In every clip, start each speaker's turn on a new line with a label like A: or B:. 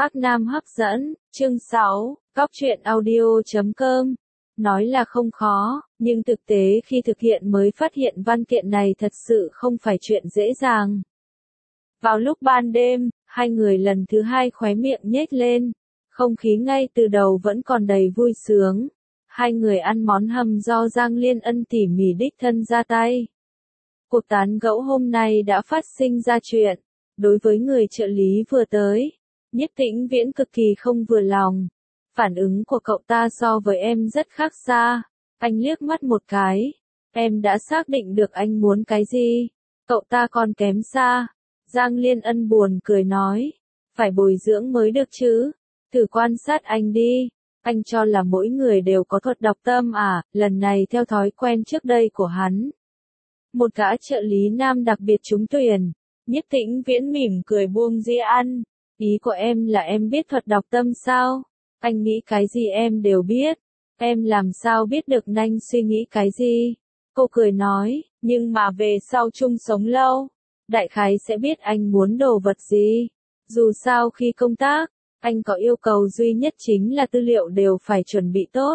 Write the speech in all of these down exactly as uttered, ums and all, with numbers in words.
A: Bắc Nam hấp dẫn, chương sáu, Cóc truyện audio chấm com. Nói là không khó, nhưng thực tế khi thực hiện mới phát hiện văn kiện này thật sự không phải chuyện dễ dàng. Vào lúc ban đêm, hai người lần thứ hai khóe miệng nhếch lên, không khí ngay từ đầu vẫn còn đầy vui sướng. Hai người ăn món hầm do Giang Liên Ân tỉ mỉ đích thân ra tay. Cuộc tán gẫu hôm nay đã phát sinh ra chuyện. Đối với người trợ lý vừa tới, Nhiếp Tĩnh Viễn cực kỳ không vừa lòng. Phản ứng của cậu ta so với em rất khác xa. Anh liếc mắt một cái. Em đã xác định được anh muốn cái gì. Cậu ta còn kém xa. Giang Liên Ân buồn cười nói. Phải bồi dưỡng mới được chứ. Thử quan sát anh đi. Anh cho là mỗi người đều có thuật đọc tâm à, lần này theo thói quen trước đây của hắn. Một gã trợ lý nam đặc biệt trúng tuyển. Nhiếp Tĩnh Viễn mỉm cười buông dĩa ăn. Ý của em là em biết thuật đọc tâm sao? Anh nghĩ cái gì em đều biết. Em làm sao biết được anh suy nghĩ cái gì? Cô cười nói, nhưng mà về sau chung sống lâu, đại khái sẽ biết anh muốn đồ vật gì. Dù sao khi công tác, anh có yêu cầu duy nhất chính là tư liệu đều phải chuẩn bị tốt.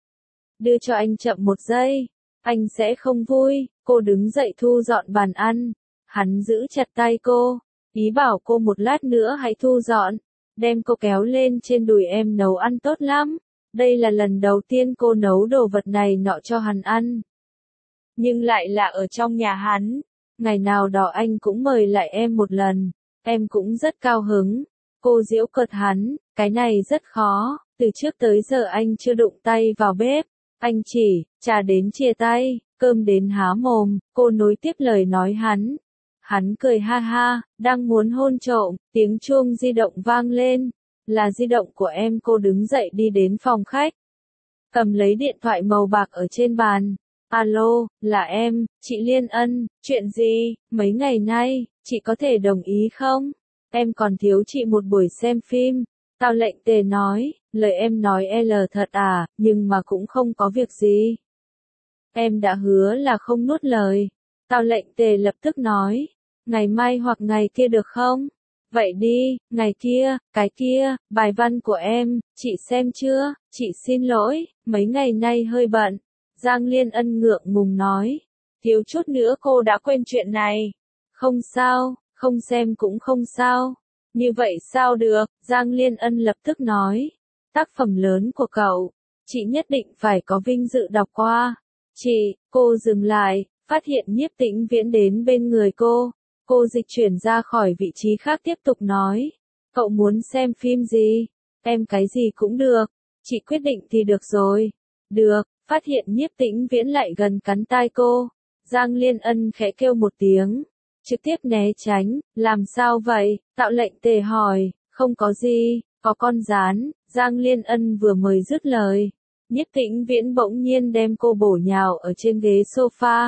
A: Đưa cho anh chậm một giây, anh sẽ không vui. Cô đứng dậy thu dọn bàn ăn. Hắn giữ chặt tay cô, ý bảo cô một lát nữa hãy thu dọn, đem cô kéo lên trên đùi em nấu ăn tốt lắm. Đây là lần đầu tiên cô nấu đồ vật này nọ cho hắn ăn. Nhưng lại là ở trong nhà hắn. Ngày nào đó anh cũng mời lại em một lần, em cũng rất cao hứng. Cô giễu cợt hắn, cái này rất khó, từ trước tới giờ anh chưa đụng tay vào bếp. Anh chỉ, trà đến chia tay, cơm đến há mồm, cô nối tiếp lời nói hắn. Hắn cười ha ha, đang muốn hôn trộm, tiếng chuông di động vang lên. Là di động của em. Cô đứng dậy đi đến phòng khách. Cầm lấy điện thoại màu bạc ở trên bàn. Alo, là em, chị Liên Ân, chuyện gì, mấy ngày nay, chị có thể đồng ý không? Em còn thiếu chị một buổi xem phim. Tao Lệnh Tề nói, lời em nói L thật à, nhưng mà cũng không có việc gì. Em đã hứa là không nuốt lời. Tao Lệnh Tề lập tức nói, ngày mai hoặc ngày kia được không? Vậy đi, ngày kia, cái kia, bài văn của em, chị xem chưa? Chị xin lỗi, mấy ngày nay hơi bận. Giang Liên Ân ngượng ngùng nói, thiếu chút nữa cô đã quên chuyện này. Không sao, không xem cũng không sao. Như vậy sao được? Giang Liên Ân lập tức nói, tác phẩm lớn của cậu, chị nhất định phải có vinh dự đọc qua. Chị, cô dừng lại, phát hiện Nhiếp Tĩnh Viễn đến bên người cô. Cô dịch chuyển ra khỏi vị trí khác tiếp tục nói, cậu muốn xem phim gì? Em cái gì cũng được, chị quyết định thì được rồi. Được, phát hiện Nhiếp Tĩnh Viễn lại gần cắn tai cô. Giang Liên Ân khẽ kêu một tiếng, trực tiếp né tránh, làm sao vậy? Tạo Lệnh Tề hỏi, không có gì, có con gián. Giang Liên Ân vừa mới dứt lời, Nhiếp Tĩnh Viễn bỗng nhiên đem cô bổ nhào ở trên ghế sofa.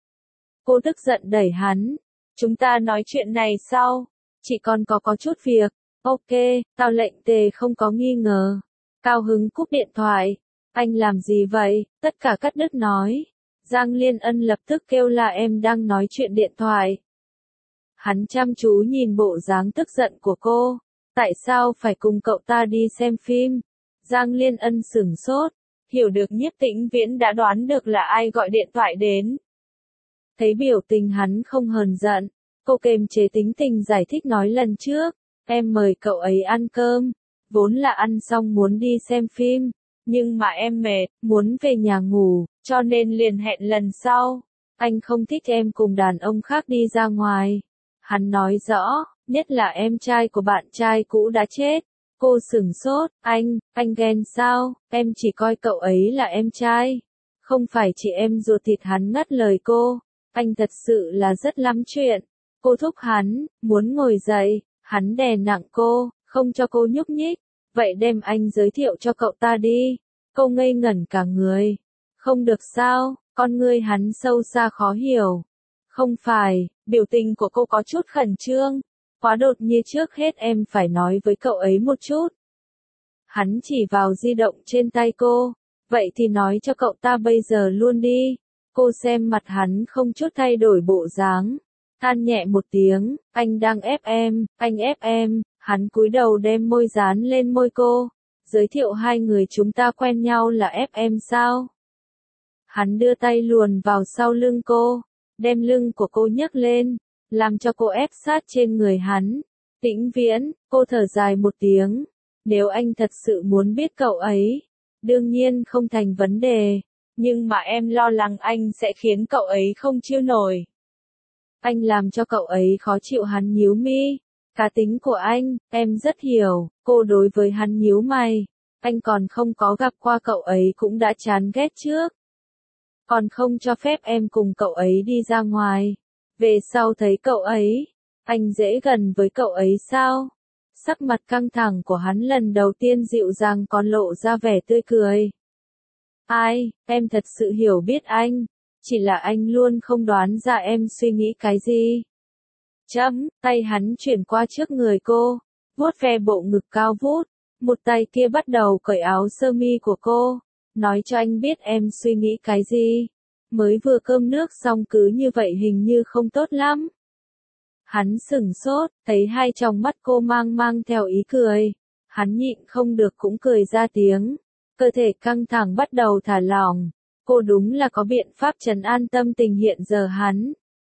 A: Cô tức giận đẩy hắn. Chúng ta nói chuyện này sau, chị còn có có chút việc. Ok, Tao Lệnh Tề không có nghi ngờ. Cao hứng cúp điện thoại. Anh làm gì vậy? Tất cả cắt đứt nói. Giang Liên Ân lập tức kêu là em đang nói chuyện điện thoại. Hắn chăm chú nhìn bộ dáng tức giận của cô. Tại sao phải cùng cậu ta đi xem phim? Giang Liên Ân sửng sốt, hiểu được Nhiếp Tĩnh Viễn đã đoán được là ai gọi điện thoại đến. Thấy biểu tình hắn không hờn giận, cô kềm chế tính tình giải thích nói lần trước, em mời cậu ấy ăn cơm, vốn là ăn xong muốn đi xem phim, nhưng mà em mệt, muốn về nhà ngủ, cho nên liền hẹn lần sau. Anh không thích em cùng đàn ông khác đi ra ngoài. Hắn nói rõ, nhất là em trai của bạn trai cũ đã chết. Cô sửng sốt, anh, anh ghen sao? Em chỉ coi cậu ấy là em trai, không phải chị em ruột thịt. Hắn ngắt lời cô. Anh thật sự là rất lắm chuyện. Cô thúc hắn, muốn ngồi dậy, hắn đè nặng cô, không cho cô nhúc nhích. Vậy đem anh giới thiệu cho cậu ta đi. Cô ngây ngẩn cả người. Không được sao? Con ngươi hắn sâu xa khó hiểu. Không phải, biểu tình của cô có chút khẩn trương. Quá đột nhiên, trước hết em phải nói với cậu ấy một chút. Hắn chỉ vào di động trên tay cô. Vậy thì nói cho cậu ta bây giờ luôn đi. Cô xem mặt hắn không chút thay đổi bộ dáng. Than nhẹ một tiếng, anh đang ép em, anh ép em. Hắn cúi đầu đem môi dán lên môi cô, giới thiệu hai người chúng ta quen nhau là ép em sao? Hắn đưa tay luồn vào sau lưng cô, đem lưng của cô nhấc lên, làm cho cô ép sát trên người hắn. Tĩnh Viễn, cô thở dài một tiếng, nếu anh thật sự muốn biết cậu ấy, đương nhiên không thành vấn đề, nhưng mà em lo lắng anh sẽ khiến cậu ấy không chịu nổi. Anh làm cho cậu ấy khó chịu. Hắn nhíu mi. Cá tính của anh, em rất hiểu. Cô đối với hắn nhíu mày. Anh còn không có gặp qua cậu ấy cũng đã chán ghét trước. Còn không cho phép em cùng cậu ấy đi ra ngoài. Về sau thấy cậu ấy, anh dễ gần với cậu ấy sao? Sắc mặt căng thẳng của hắn lần đầu tiên dịu dàng còn lộ ra vẻ tươi cười. Ai, em thật sự hiểu biết anh. Chỉ là anh luôn không đoán ra em suy nghĩ cái gì. Chấm, tay hắn chuyển qua trước người cô, vuốt ve bộ ngực cao vút, một tay kia bắt đầu cởi áo sơ mi của cô, nói cho anh biết em suy nghĩ cái gì. Mới vừa cơm nước xong cứ như vậy hình như không tốt lắm. Hắn sửng sốt, thấy hai tròng mắt cô mang mang theo ý cười. Hắn nhịn không được cũng cười ra tiếng. Cơ thể căng thẳng bắt đầu thả lỏng. Cô đúng là có biện pháp trấn an tâm tình hiện giờ hắn.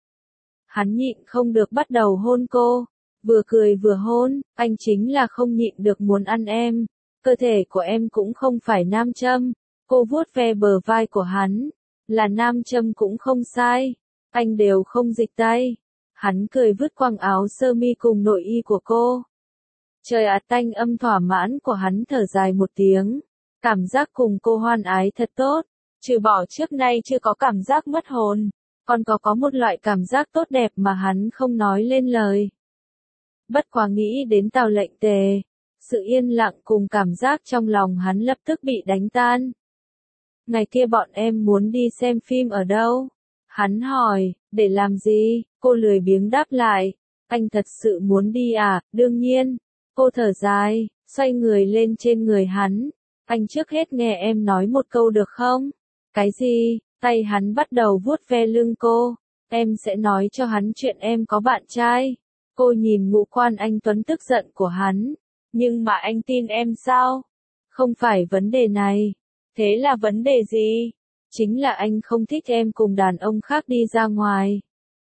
A: Hắn nhịn không được bắt đầu hôn cô. Vừa cười vừa hôn, anh chính là không nhịn được muốn ăn em. Cơ thể của em cũng không phải nam châm. Cô vuốt ve bờ vai của hắn. Là nam châm cũng không sai. Anh đều không dịch tay. Hắn cười vứt quăng áo sơ mi cùng nội y của cô. Trời ạ, tanh âm thỏa mãn của hắn thở dài một tiếng. Cảm giác cùng cô hoan ái thật tốt. Trừ bỏ trước nay chưa có cảm giác mất hồn. Còn có có một loại cảm giác tốt đẹp mà hắn không nói lên lời. Bất quá nghĩ đến Tào Lệnh Tề. Sự yên lặng cùng cảm giác trong lòng hắn lập tức bị đánh tan. Ngày kia bọn em muốn đi xem phim ở đâu? Hắn hỏi, để làm gì? Cô lười biếng đáp lại. Anh thật sự muốn đi à? Đương nhiên. Cô thở dài, xoay người lên trên người hắn. Anh trước hết nghe em nói một câu được không? Cái gì? Tay hắn bắt đầu vuốt ve lưng cô. Em sẽ nói cho hắn chuyện em có bạn trai. Cô nhìn ngũ quan anh tuấn tức giận của hắn. Nhưng mà anh tin em sao? Không phải vấn đề này. Thế là vấn đề gì? Chính là anh không thích em cùng đàn ông khác đi ra ngoài.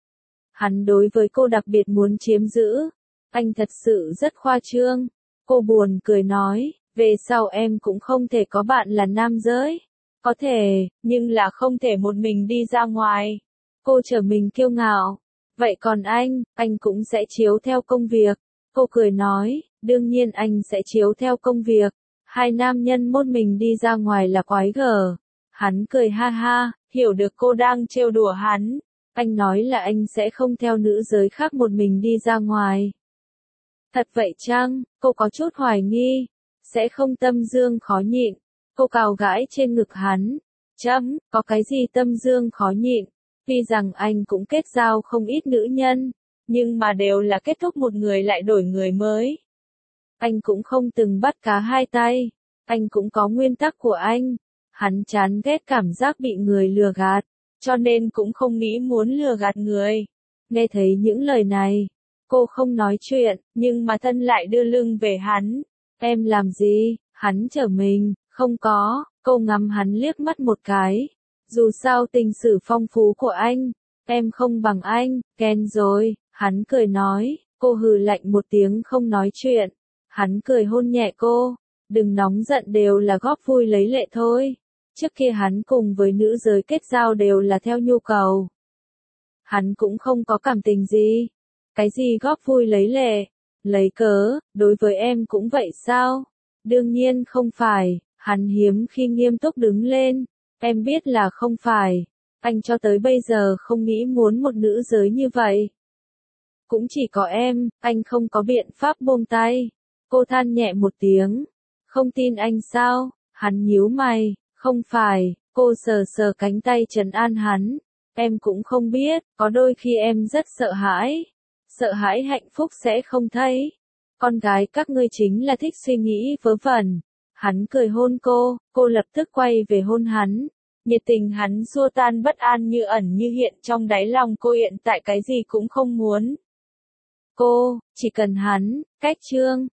A: Hắn đối với cô đặc biệt muốn chiếm giữ. Anh thật sự rất khoa trương. Cô buồn cười nói, về sau em cũng không thể có bạn là nam giới. Có thể, nhưng là không thể một mình đi ra ngoài. Cô trở mình kiêu ngạo. Vậy còn anh, anh cũng sẽ chiếu theo công việc. Cô cười nói, đương nhiên anh sẽ chiếu theo công việc. Hai nam nhân một mình đi ra ngoài là quái gở. Hắn cười ha ha, hiểu được cô đang trêu đùa hắn. Anh nói là anh sẽ không theo nữ giới khác một mình đi ra ngoài. Thật vậy chăng? Cô có chút hoài nghi. Sẽ không tâm dương khó nhịn. Cô cào gãi trên ngực hắn. Chấm, có cái gì tâm dương khó nhịn? Tuy rằng anh cũng kết giao không ít nữ nhân, nhưng mà đều là kết thúc một người lại đổi người mới. Anh cũng không từng bắt cá hai tay. Anh cũng có nguyên tắc của anh. Hắn chán ghét cảm giác bị người lừa gạt, cho nên cũng không nghĩ muốn lừa gạt người. Nghe thấy những lời này, cô không nói chuyện, nhưng mà thân lại đưa lưng về hắn. Em làm gì? Hắn trở mình, không có. Cô ngắm hắn liếc mắt một cái. Dù sao tình sử phong phú của anh, em không bằng anh, Ken rồi. Hắn cười nói, cô hừ lạnh một tiếng không nói chuyện. Hắn cười hôn nhẹ cô, đừng nóng giận, đều là góp vui lấy lệ thôi. Trước kia hắn cùng với nữ giới kết giao đều là theo nhu cầu. Hắn cũng không có cảm tình gì. Cái gì góp vui lấy lệ? Lấy cớ, đối với em cũng vậy sao? Đương nhiên không phải. Hắn hiếm khi nghiêm túc đứng lên. Em biết là không phải. Anh cho tới bây giờ không nghĩ muốn một nữ giới như vậy. Cũng chỉ có em, anh không có biện pháp buông tay. Cô than nhẹ một tiếng. Không tin anh sao? Hắn nhíu mày. Không phải. Cô sờ sờ cánh tay trấn an hắn. Em cũng không biết, có đôi khi em rất sợ hãi. Sợ hãi hạnh phúc sẽ không thấy. Con gái các ngươi chính là thích suy nghĩ vớ vẩn. Hắn cười hôn cô, cô lập tức quay về hôn hắn. Nhiệt tình hắn xua tan bất an như ẩn như hiện trong đáy lòng cô, hiện tại cái gì cũng không muốn. cô, chỉ cần hắn, cách chương.